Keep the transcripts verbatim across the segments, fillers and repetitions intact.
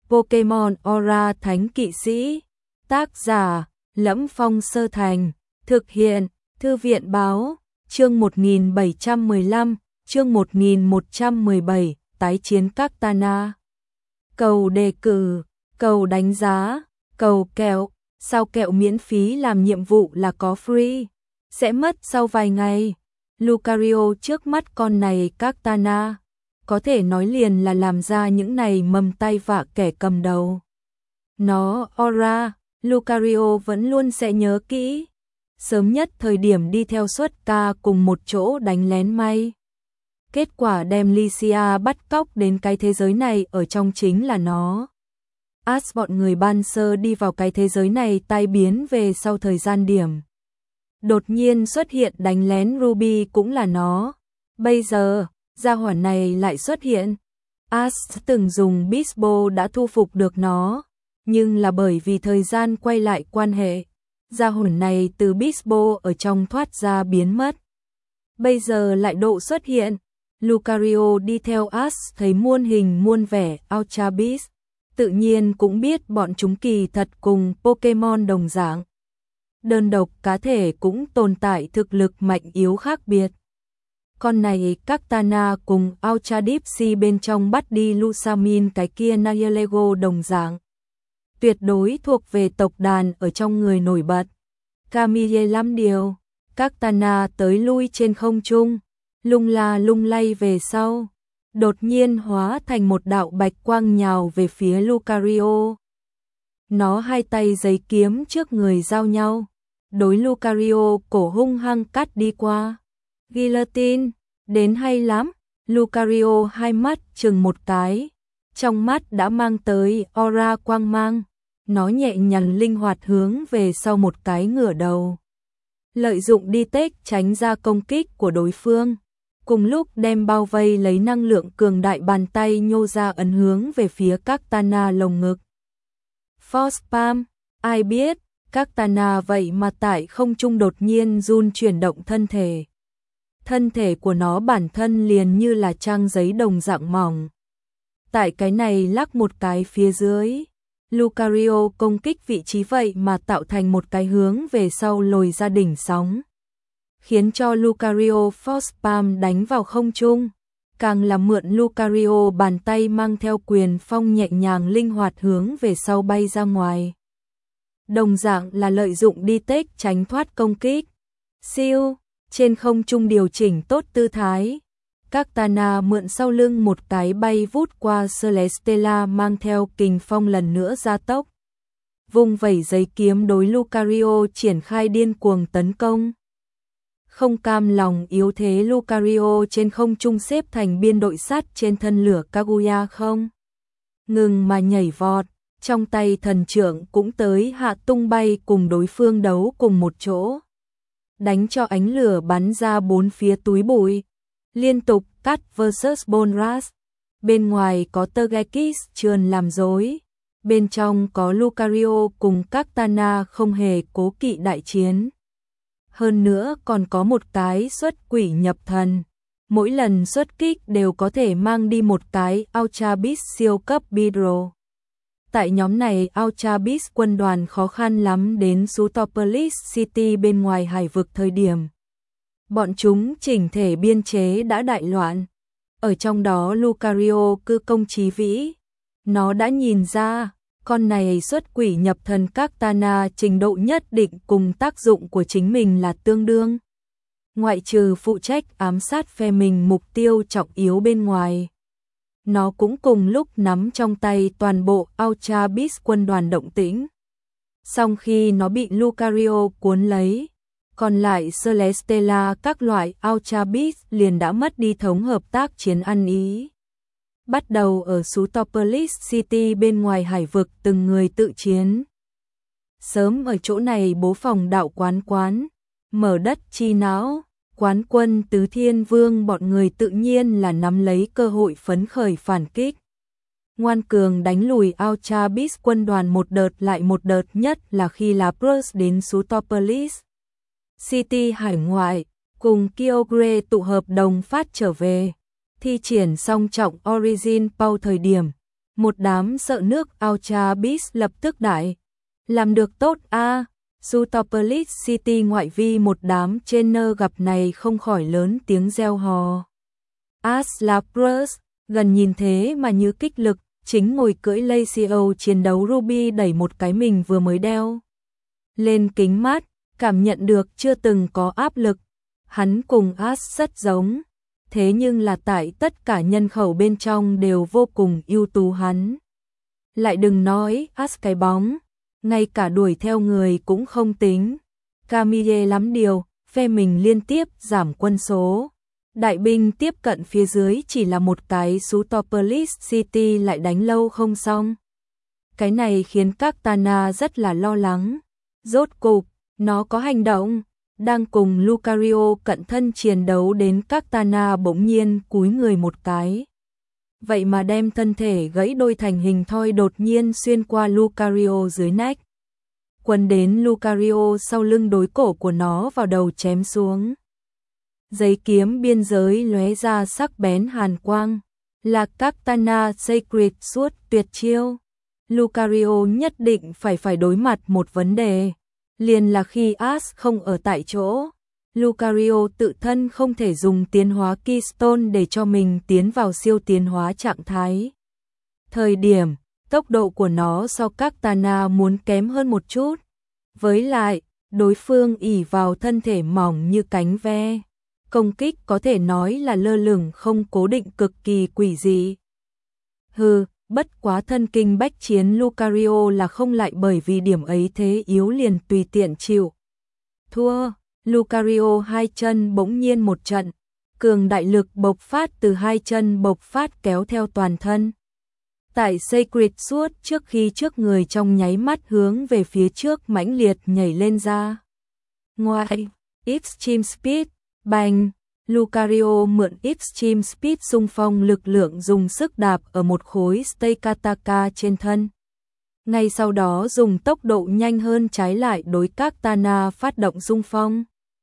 Pokemon Aura Thánh Kỵ Sĩ. Tác giả: Lẫm Phong Sơ Thành. Thực hiện: Thư viện báo. Chương một nghìn bảy trăm mười lăm, chương một nghìn một trăm mười bảy, tái chiến Kartana. Cầu đề cử, cầu đánh giá, cầu kẹo. Sao kẹo miễn phí làm nhiệm vụ là có free, sẽ mất sau vài ngày. Lucario trước mắt con này Kartana, có thể nói liền là làm ra những này mầm tai vạ kẻ cầm đầu. Nó Aura, Lucario vẫn luôn sẽ nhớ kỹ. Sớm nhất thời điểm đi theo xuất ca cùng một chỗ đánh lén may. Kết quả đem Lycia bắt cóc đến cái thế giới này ở trong chính là nó. As bọn người ban sơ đi vào cái thế giới này tai biến về sau thời gian điểm. Đột nhiên xuất hiện đánh lén Ruby cũng là nó. Bây giờ, gia hỏa này lại xuất hiện. As từng dùng Bisbo đã thu phục được nó, nhưng là bởi vì thời gian quay lại quan hệ, gia hỏa này từ Bisbo ở trong thoát ra biến mất. Bây giờ lại độ xuất hiện. Lucario đi theo As thấy muôn hình muôn vẻ Ultra Beast, tự nhiên cũng biết bọn chúng kỳ thật cùng Pokemon đồng dạng. Đơn độc cá thể cũng tồn tại thực lực mạnh yếu khác biệt. Con này Kartana cùng Ultra Deep Sea bên trong bắt đi Lusamin cái kia Nihilego đồng dạng. Tuyệt đối thuộc về tộc đàn ở trong người nổi bật. Camille lắm điều, Kartana tới lui trên không trung, lung la lung lay về sau, đột nhiên hóa thành một đạo bạch quang nhào về phía Lucario. Nó hai tay giấy kiếm trước người giao nhau, đối Lucario cổ hung hăng cắt đi qua. Guillotine, đến hay lắm. Lucario hai mắt chừng một cái, trong mắt đã mang tới aura quang mang. Nó nhẹ nhàng linh hoạt hướng về sau một cái ngửa đầu, lợi dụng đi tếch tránh ra công kích của đối phương, cùng lúc đem bao vây lấy năng lượng cường đại bàn tay nhô ra ấn hướng về phía Kartana lồng ngực. Force Palm, ai biết, Kartana vậy mà tại không trung đột nhiên run chuyển động thân thể. Thân thể của nó bản thân liền như là trang giấy đồng dạng mỏng. Tại cái này lắc một cái phía dưới, Lucario công kích vị trí vậy mà tạo thành một cái hướng về sau lồi ra đỉnh sóng, khiến cho Lucario Force Palm đánh vào không trung, càng là mượn Lucario bàn tay mang theo quyền phong nhẹ nhàng linh hoạt hướng về sau bay ra ngoài. Đồng dạng là lợi dụng đi tếch tránh thoát công kích. Siêu, trên không trung điều chỉnh tốt tư thái. Kartana mượn sau lưng một cái bay vút qua Celesteela mang theo kình phong lần nữa gia tốc. Vùng vẩy giấy kiếm đối Lucario triển khai điên cuồng tấn công. Không cam lòng yếu thế Lucario trên không trung xếp thành biên đội sắt trên thân lửa Kaguya không ngừng mà nhảy vọt, trong tay thần trượng cũng tới hạ tung bay cùng đối phương đấu cùng một chỗ, đánh cho ánh lửa bắn ra bốn phía túi bụi, liên tục cắt versus Bonras. Bên ngoài có Tergekis trườn làm rối, bên trong có Lucario cùng Kartana không hề cố kỵ đại chiến. Hơn nữa còn có một cái xuất quỷ nhập thần, mỗi lần xuất kích đều có thể mang đi một cái Ultra Beast siêu cấp Beedrill. Tại nhóm này Ultra Beast quân đoàn khó khăn lắm đến Sutopolis City bên ngoài hải vực thời điểm. Bọn chúng chỉnh thể biên chế đã đại loạn. Ở trong đó Lucario cư công trí vĩ. Nó đã nhìn ra, con này xuất quỷ nhập thần Kartana trình độ nhất định cùng tác dụng của chính mình là tương đương. Ngoại trừ phụ trách ám sát phe mình mục tiêu trọng yếu bên ngoài, nó cũng cùng lúc nắm trong tay toàn bộ Ultra Beast quân đoàn động tĩnh. Song khi nó bị Lucario cuốn lấy, còn lại Celesteela các loại Ultra Beast liền đã mất đi thống hợp tác chiến ăn ý. Bắt đầu ở Sutopolis City bên ngoài hải vực từng người tự chiến. Sớm ở chỗ này bố phòng đạo quán quán, mở đất chi não, quán quân tứ thiên vương bọn người tự nhiên là nắm lấy cơ hội phấn khởi phản kích. Ngoan cường đánh lùi Ultra Beast quân đoàn một đợt lại một đợt, nhất là khi Lapras đến Sutopolis City hải ngoại, cùng Kyogre tụ hợp đồng phát trở về. Thi triển song trọng Origin Power thời điểm, Một đám sợ nước Ultra Beast lập tức đại. Làm được tốt a à. Sutopolis City ngoại vi một đám trainer gặp này không khỏi lớn tiếng reo hò. Aslapers, gần nhìn thế mà như kích lực, chính ngồi cưỡi Lacio chiến đấu Ruby đẩy một cái mình vừa mới đeo lên kính mát, cảm nhận được chưa từng có áp lực. Hắn cùng As rất giống, thế nhưng là tại tất cả nhân khẩu bên trong đều vô cùng ưu tú hắn. Lại đừng nói As cái bóng, ngay cả đuổi theo người cũng không tính. Camille lắm điều, phe mình liên tiếp giảm quân số. Đại binh tiếp cận phía dưới chỉ là một cái Sutopolis City lại đánh lâu không xong. Cái này khiến các Tana rất là lo lắng. Rốt cục, nó có hành động. Đang cùng Lucario cận thân chiến đấu đến các Tana bỗng nhiên cúi người một cái. Vậy mà đem thân thể gãy đôi thành hình thoi đột nhiên xuyên qua Lucario dưới nách. Quấn đến Lucario sau lưng đối cổ của nó vào đầu chém xuống. Giấy kiếm biên giới lóe ra sắc bén hàn quang, là các Tana Sacred Sword tuyệt chiêu. Lucario nhất định phải phải đối mặt một vấn đề, liền là khi As không ở tại chỗ, Lucario tự thân không thể dùng tiến hóa Keystone để cho mình tiến vào siêu tiến hóa trạng thái. Thời điểm, tốc độ của nó so các Tana muốn kém hơn một chút, với lại, đối phương ỷ vào thân thể mỏng như cánh ve. Công kích có thể nói là lơ lửng không cố định cực kỳ quỷ dị. Hừ, bất quá thân kinh bách chiến Lucario là không lại bởi vì điểm ấy thế yếu liền tùy tiện chịu. Thua, Lucario hai chân bỗng nhiên một trận, cường đại lực bộc phát từ hai chân bộc phát kéo theo toàn thân. Tại Sacred Sword trước khi trước người trong nháy mắt hướng về phía trước mãnh liệt nhảy lên ra. Ngoài, Extreme Speed, bành, Lucario mượn Extreme Speed xung phong lực lượng dùng sức đạp ở một khối Steikataka trên thân. Ngay sau đó dùng tốc độ nhanh hơn trái lại đối các Tana phát động xung phong.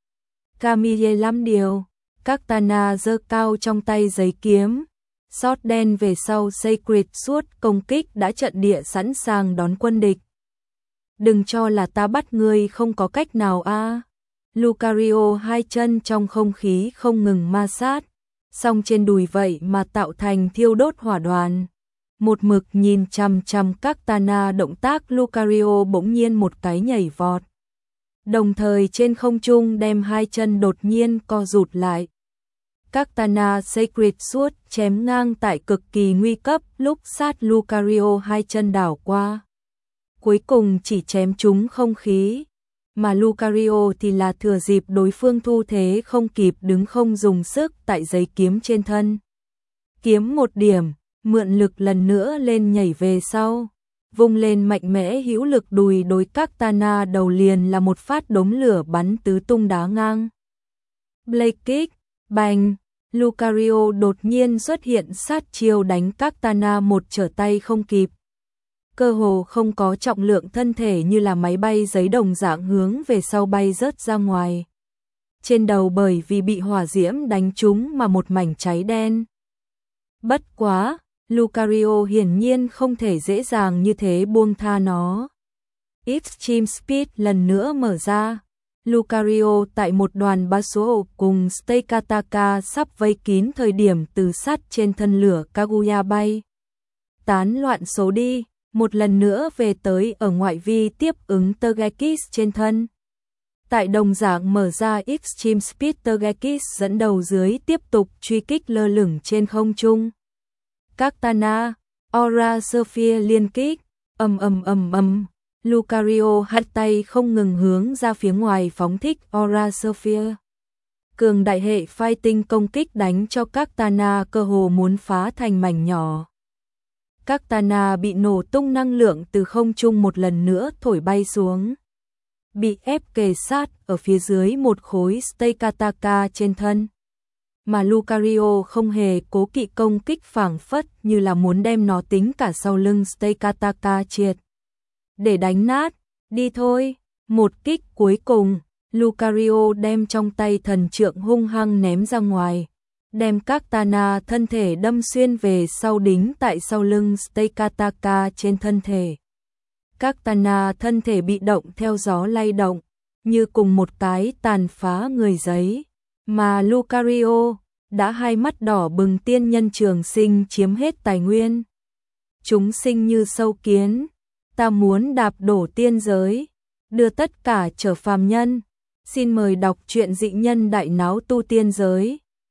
Camille lắm điều, các Tana giơ cao trong tay giấy kiếm, sót đen về sau Sacred Sword công kích đã trận địa sẵn sàng đón quân địch. Đừng cho là ta bắt ngươi không có cách nào a. À. Lucario hai chân trong không khí không ngừng ma sát, song trên đùi vậy mà tạo thành thiêu đốt hỏa đoàn. Một mực nhìn chằm chằm các Tana động tác Lucario bỗng nhiên một cái nhảy vọt. Đồng thời trên không trung đem hai chân đột nhiên co rụt lại. Các Tana Sacred Sword chém ngang tại cực kỳ nguy cấp lúc sát Lucario hai chân đảo qua. Cuối cùng chỉ chém trúng không khí. Mà Lucario thì là thừa dịp đối phương thu thế không kịp đứng không dùng sức tại giấy kiếm trên thân. Kiếm một điểm, mượn lực lần nữa lên nhảy về sau. Vung lên mạnh mẽ hữu lực đùi đối các Tana đầu liền là một phát đống lửa bắn tứ tung đá ngang. Blade Kick, bành, Lucario đột nhiên xuất hiện sát chiêu đánh các Tana một trở tay không kịp. Cơ hồ không có trọng lượng thân thể như là máy bay giấy đồng dạng hướng về sau bay rớt ra ngoài. Trên đầu bởi vì bị hỏa diễm đánh trúng mà một mảnh cháy đen. Bất quá, Lucario hiển nhiên không thể dễ dàng như thế buông tha nó. Extreme Speed lần nữa mở ra. Lucario tại một đoàn Basho cùng Steikataka sắp vây kín thời điểm từ sắt trên thân lửa Kaguya bay. Tán loạn số đi. Một lần nữa về tới ở ngoại vi tiếp ứng Tergekis trên thân. Tại đồng dạng mở ra Extreme Speed Tergekis dẫn đầu dưới tiếp tục truy kích lơ lửng trên không trung. Các Tana, Aura Sophia liên kích, ầm ầm ầm ầm, Lucario hất tay không ngừng hướng ra phía ngoài phóng thích Aura Sophia. Cường đại hệ fighting công kích đánh cho các Tana cơ hồ muốn phá thành mảnh nhỏ. Các Tana bị nổ tung năng lượng từ không trung một lần nữa thổi bay xuống. Bị ép kề sát ở phía dưới một khối Steikataka trên thân. Mà Lucario không hề cố kỵ công kích phảng phất như là muốn đem nó tính cả sau lưng Steikataka triệt. Để đánh nát, đi thôi, một kích cuối cùng, Lucario đem trong tay thần trượng hung hăng ném ra ngoài. đem các Tana thân thể đâm xuyên về sau đính tại sau lưng Steikataka trên thân thể. Các Tana thân thể bị động theo gió lay động, như cùng một cái tàn phá người giấy, mà Lucario đã hai mắt đỏ bừng tiên nhân trường sinh chiếm hết tài nguyên. Chúng sinh như sâu kiến, ta muốn đạp đổ tiên giới, đưa tất cả trở phàm nhân. Xin mời đọc truyện Dị Nhân Đại Náo Tu Tiên Giới,